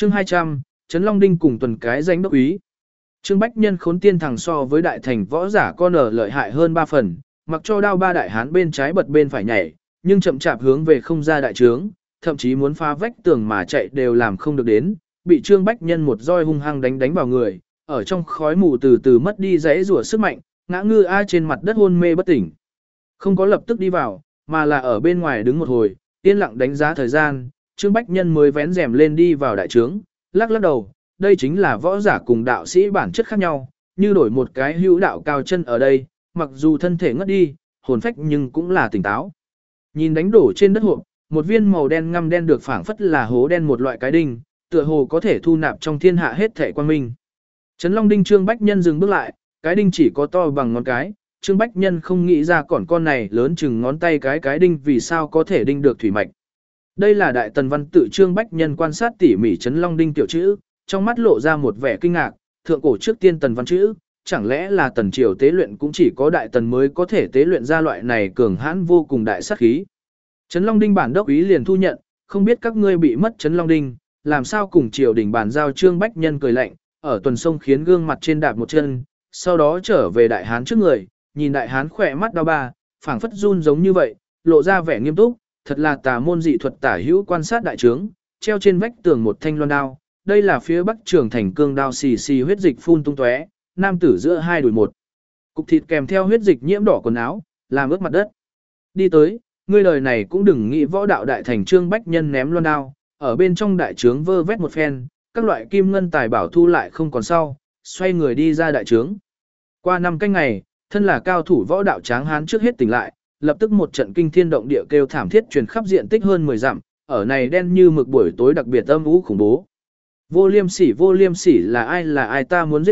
Chương 200, Trấn Long Đinh cùng tuần cái danh đốc úy. Trương Bách Nhân khốn tiên thằng so với đại thành võ giả con ở lợi hại hơn 3 phần, mặc cho đao ba đại hán bên trái bật bên phải nhảy, nhưng chậm chạp hướng về không ra đại trướng, thậm chí muốn phá vách tường mà chạy đều làm không được đến, bị Trương Bách Nhân một roi hung hăng đánh vào người, ở trong khói mù từ từ mất đi dãy rủa sức mạnh, ngã ngư a trên mặt đất hôn mê bất tỉnh. Không có lập tức đi vào, mà là ở bên ngoài đứng một hồi, yên lặng đánh giá thời gian, Trương Bách Nhân mới vén rèm lên đi vào đại trướng, lắc lắc đầu, đây chính là võ giả cùng đạo sĩ bản chất khác nhau, như đổi một cái hữu đạo cao chân ở đây, mặc dù thân thể ngất đi, hồn phách nhưng cũng là tỉnh táo. Nhìn đánh đổ trên đất hộp, một viên màu đen ngăm đen được phảng phất là hố đen một loại cái đinh, tựa hồ có thể thu nạp trong thiên hạ hết thể quan minh. Trấn Long Đinh Trương Bách Nhân dừng bước lại, cái đinh chỉ có to bằng ngón cái, Trương Bách Nhân không nghĩ ra con này lớn chừng ngón tay cái đinh vì sao có thể đinh được thủy mạch. Đây là đại tần văn tự Trương Bách Nhân quan sát tỉ mỉ Trấn Long Đinh tiểu chữ, trong mắt lộ ra một vẻ kinh ngạc, thượng cổ trước tiên tần văn chữ, chẳng lẽ là tần triều tế luyện cũng chỉ có đại tần mới có thể tế luyện ra loại này cường hãn vô cùng đại sát khí. Trấn Long Đinh bản đốc ý liền thu nhận, không biết các ngươi bị mất Trấn Long Đinh, làm sao cùng triều đình bàn giao. Trương Bách Nhân cười lạnh, ở tuần sông khiến gương mặt trên đạp một chân, sau đó trở về đại hán trước người, nhìn đại hán khỏe mắt đau ba, phảng phất run giống như vậy, lộ ra vẻ nghiêm túc, thật là tà môn dị thuật tả hữu quan sát đại trướng, treo trên vách tường một thanh loan đao, đây là phía bắc trường thành cương đao xì xì huyết dịch phun tung tóe, nam tử giữa hai đùi một cục thịt kèm theo huyết dịch nhiễm đỏ quần áo, làm ướt mặt đất. Đi tới, ngươi đời này cũng đừng nghĩ võ đạo đại thành. Trương Bách Nhân ném loan đao, ở bên trong đại trướng vơ vét một phen, các loại kim ngân tài bảo thu lại không còn sau, xoay người đi ra đại trướng. Qua 5 canh ngày, thân là cao thủ võ đạo tráng hán trước hết tỉnh lại, lập tức một trận kinh thiên động địa kêu thảm thiết truyền khắp diện tích hơn 10 dặm, ở này đen như mực buổi tối đặc biệt âm u khủng bố. Vô liêm sỉ là ai ta muốn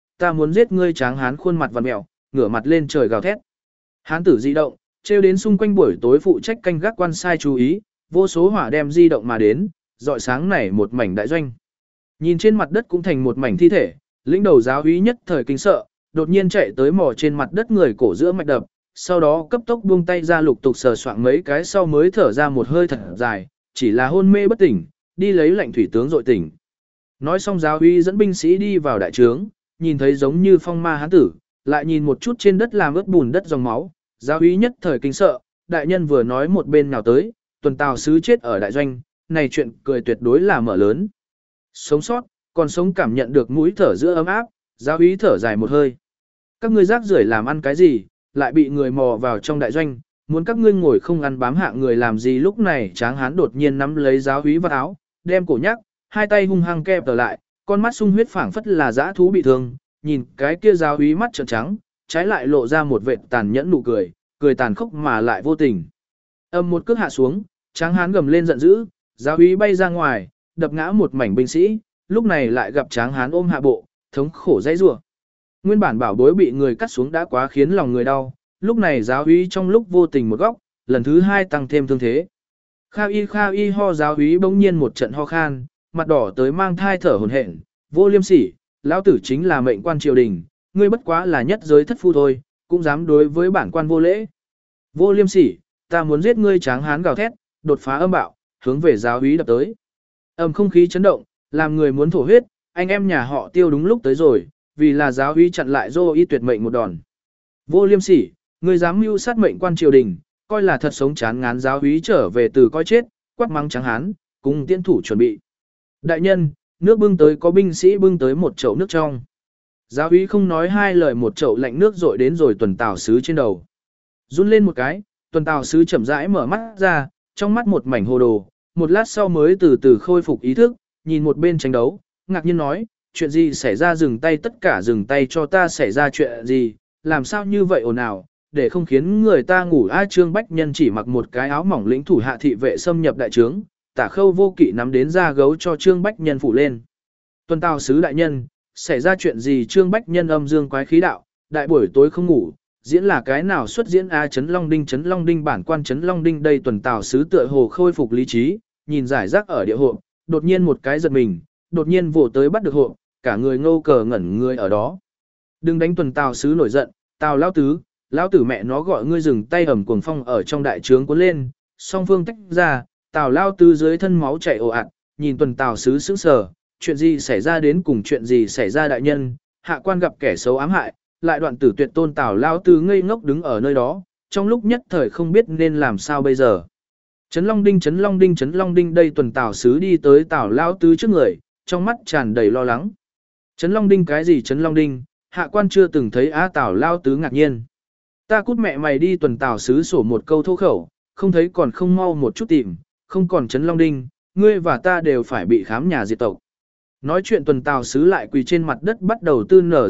giết ngươi tráng hán khuôn mặt vặn mèo, ngửa mặt lên trời gào thét. Hán tử di động, trêu đến xung quanh buổi tối phụ trách canh gác quan sai chú ý, vô số hỏa đem di động mà đến, rọi sáng này một mảnh đại doanh. Nhìn trên mặt đất cũng thành một mảnh thi thể, lĩnh đầu giáo úy nhất thời kinh sợ, đột nhiên chạy tới mò trên mặt đất người cổ giữa mạch đập, sau đó cấp tốc buông tay ra lục tục sờ soạng mấy cái sau mới thở ra một hơi thật dài, chỉ là hôn mê bất tỉnh, đi lấy lệnh thủy tướng dội tỉnh. Nói xong giáo úy dẫn binh sĩ đi vào đại trướng, nhìn thấy giống như phong ma hán tử, lại nhìn một chút trên đất làm ướt bùn đất dòng máu, giáo úy nhất thời kinh sợ, đại nhân vừa nói một bên nào tới, tuần tào sứ chết ở đại doanh, này chuyện cười tuyệt đối là mở lớn. Sống sót, còn sống cảm nhận được mũi thở giữa ấm áp, giáo úy thở dài một hơi. Các ngươi rác rưởi làm ăn cái gì, lại bị người mò vào trong đại doanh, muốn các ngươi ngồi không ăn bám hạ người làm gì. Lúc này tráng hán đột nhiên nắm lấy giáo úy vào áo, đem cổ nhắc, hai tay hung hăng kẹp lại, con mắt sung huyết phảng phất là dã thú bị thương, nhìn cái kia giáo úy mắt trợn trắng, trái lại lộ ra một vệt tàn nhẫn nụ cười, cười tàn khốc mà lại vô tình. Âm một cước hạ xuống, tráng hán gầm lên giận dữ, giáo úy bay ra ngoài, đập ngã một mảnh binh sĩ, lúc này lại gặp tráng hán ôm hạ bộ, thống khổ dãy rủa. Nguyên bản bảo bối bị người cắt xuống đã quá khiến lòng người đau, lúc này giáo úy trong lúc vô tình một góc, lần thứ hai tăng thêm thương thế. Kha y ho, giáo úy bỗng nhiên một trận ho khan, mặt đỏ tới mang thai thở hổn hển, vô liêm sỉ, lão tử chính là mệnh quan triều đình, ngươi bất quá là nhất giới thất phu thôi, cũng dám đối với bản quan vô lễ. Vô liêm sỉ, ta muốn giết ngươi. Tráng hán gào thét, đột phá âm bạo, hướng về giáo úy đập tới. Không khí chấn động, làm người muốn thổ huyết, anh em nhà họ Tiêu đúng lúc tới rồi, vì là giáo úy chặn lại Dô Y tuyệt mệnh một đòn. Vô liêm sỉ, ngươi dám mưu sát mệnh quan triều đình, coi là thật sống chán ngán. Giáo úy trở về từ coi chết, quát mắng tráng hán, cùng tiễn thủ chuẩn bị. Đại nhân, nước bưng tới, có binh sĩ bưng tới một chậu nước trong. Giáo úy không nói hai lời, một chậu lạnh nước dội đến rồi tuần tào sứ trên đầu. Run lên một cái, tuần tào sứ chậm rãi mở mắt ra, trong mắt một mảnh hồ đồ, một lát sau mới từ từ khôi phục ý thức, nhìn một bên tranh đấu, ngạc nhiên nói, chuyện gì xảy ra, dừng tay, tất cả dừng tay cho ta, xảy ra chuyện gì, làm sao như vậy ồn ào, để không khiến người ta ngủ. Trương Bách Nhân chỉ mặc một cái áo mỏng, lĩnh thủ hạ thị vệ xâm nhập đại trướng, Tả Khâu Vô Kỵ nắm đến da gấu cho Trương Bách Nhân phủ lên. Tuần tào sứ đại nhân, xảy ra chuyện gì? Trương Bách Nhân âm dương quái khí đạo, đại buổi tối không ngủ, diễn là cái nào xuất diễn? Trấn Long Đinh bản quan Trấn Long Đinh đây. Tuần tào sứ tựa hồ khôi phục lý trí, nhìn giải rác ở địa hộ, đột nhiên một cái giật mình, đột nhiên vồ tới bắt được hộ, cả người ngô cờ ngẩn người ở đó. Đừng đánh. Tuần tào sứ nổi giận, tào lão tứ, lão tử mẹ nó gọi ngươi dừng tay. Ầm cuồng phong ở trong đại trướng cuốn lên, song phương tách ra, tào lao tứ dưới thân máu chảy ồ ạt, nhìn tuần tào sứ sững sờ, chuyện gì xảy ra đến cùng chuyện gì xảy ra đại nhân, hạ quan gặp kẻ xấu ám hại, lại đoạn tử tuyệt tôn Tào Lao Tứ ngây ngốc đứng ở nơi đó, trong lúc nhất thời không biết nên làm sao bây giờ. Trấn Long Đinh, Trấn Long Đinh, Trấn Long Đinh, đây tuần Tào sứ đi tới Tào Lao Tứ trước người, trong mắt tràn đầy lo lắng. Trấn Long Đinh cái gì Trấn Long Đinh, hạ quan chưa từng thấy á. Tào Lao Tứ ngạc nhiên. Ta cút mẹ mày đi, tuần Tào sứ sổ một câu thô khẩu, không thấy còn không mau một chút tìm, không còn Trấn Long Đinh, ngươi và ta đều phải bị khám nhà diệt tộc. Nói chuyện tuần Tào sứ lại quỳ trên mặt đất bắt đầu tư nở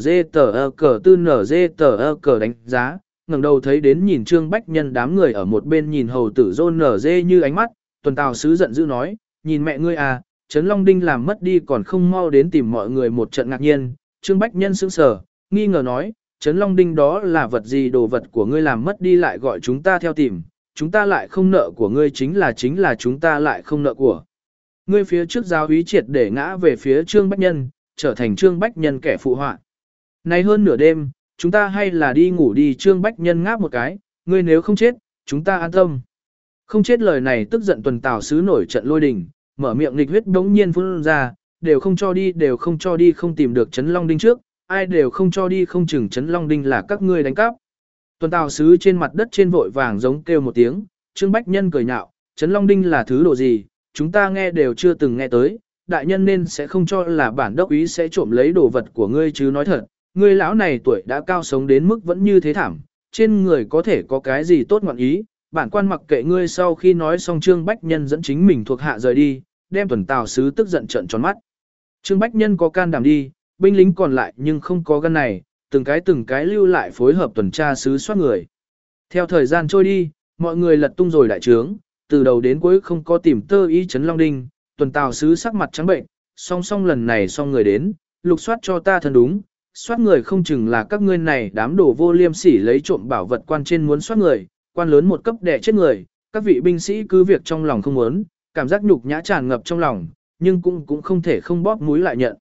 dê cờ đánh giá, ngẩng đầu thấy đến nhìn Trương Bách Nhân đám người ở một bên nhìn hầu tử rôn nở dê như ánh mắt, tuần Tào sứ giận dữ nói, nhìn mẹ ngươi à, Trấn Long Đinh làm mất đi còn không mau đến tìm mọi người một trận ngạc nhiên. Trương Bách Nhân sững sờ, nghi ngờ nói, Trấn Long Đinh đó là vật gì, đồ vật của ngươi làm mất đi lại gọi chúng ta theo tìm, chúng ta lại không nợ của ngươi, chính là chúng ta lại không nợ của ngươi. Phía trước giáo úy triệt để ngã về phía Trương Bách Nhân, trở thành Trương Bách Nhân kẻ phụ họa. Nay hơn nửa đêm, chúng ta hay là đi ngủ đi. Trương Bách Nhân ngáp một cái, ngươi nếu không chết, chúng ta an tâm. Không chết lời này tức giận tuần Tào sứ nổi trận lôi đình, mở miệng nghịch huyết đống nhiên phun ra, đều không cho đi, đều không cho đi, không tìm được Trấn Long Đinh trước, ai đều không cho đi, không chừng Trấn Long Đinh là các ngươi đánh cắp. Tuần Tào sứ trên mặt đất trên vội vàng giống kêu một tiếng, Trương Bách Nhân cười nhạo, Trấn Long Đinh là thứ độ gì, chúng ta nghe đều chưa từng nghe tới, đại nhân nên sẽ không cho là bản đốc úy sẽ trộm lấy đồ vật của ngươi chứ. Nói thật, ngươi lão này tuổi đã cao, sống đến mức vẫn như thế thảm, trên người có thể có cái gì tốt ngọn ý, bản quan mặc kệ ngươi. Sau khi nói xong Trương Bách Nhân dẫn chính mình thuộc hạ rời đi, đem tuần Tào sứ tức giận trợn tròn mắt. Trương Bách Nhân có can đảm đi, binh lính còn lại nhưng không có gan này, từng cái lưu lại phối hợp tuần tra sứ soát người. Theo thời gian trôi đi, mọi người lật tung rồi đại trướng, từ đầu đến cuối không có tìm tơ ý Trấn Long Đinh. Tuần Tào sứ sắc mặt trắng bệnh, song lần này xong người đến, lục soát cho ta thân đúng, soát người không chừng là các ngươi này đám đồ vô liêm sỉ lấy trộm bảo vật, quan trên muốn soát người, quan lớn một cấp đẻ chết người, các vị binh sĩ cứ việc trong lòng không muốn, cảm giác nhục nhã tràn ngập trong lòng, nhưng cũng không thể không bóp mũi lại nhận.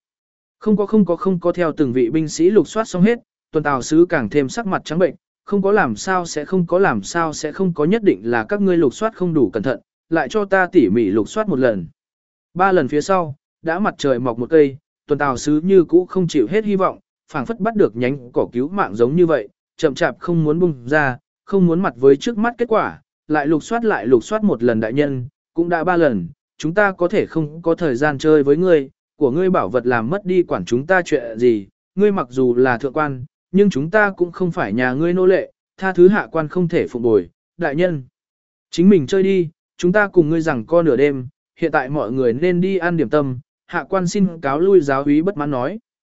Không có theo từng vị binh sĩ lục soát xong hết, tuần Tào sứ càng thêm sắc mặt trắng bệnh, không có làm sao sẽ không có, nhất định là các ngươi lục soát không đủ cẩn thận, lại cho ta tỉ mỉ lục soát một lần. 3 lần phía sau, đã mặt trời mọc một cây, tuần Tào sứ như cũ không chịu hết hy vọng, phảng phất bắt được nhánh cỏ cứu mạng giống như vậy, chậm chạp không muốn bung ra, không muốn mặt với trước mắt kết quả, lại lục soát một lần. Đại nhân, cũng đã 3 lần, chúng ta có thể không có thời gian chơi với ngươi, của ngươi bảo vật làm mất đi quản chúng ta chuyện gì, ngươi mặc dù là thượng quan, nhưng chúng ta cũng không phải nhà ngươi nô lệ, tha thứ hạ quan không thể phụng bồi. Đại nhân, chính mình chơi đi, chúng ta cùng ngươi rằng co nửa đêm, hiện tại mọi người nên đi ăn điểm tâm. Hạ quan xin cáo lui. Giáo úy bất mãn nói.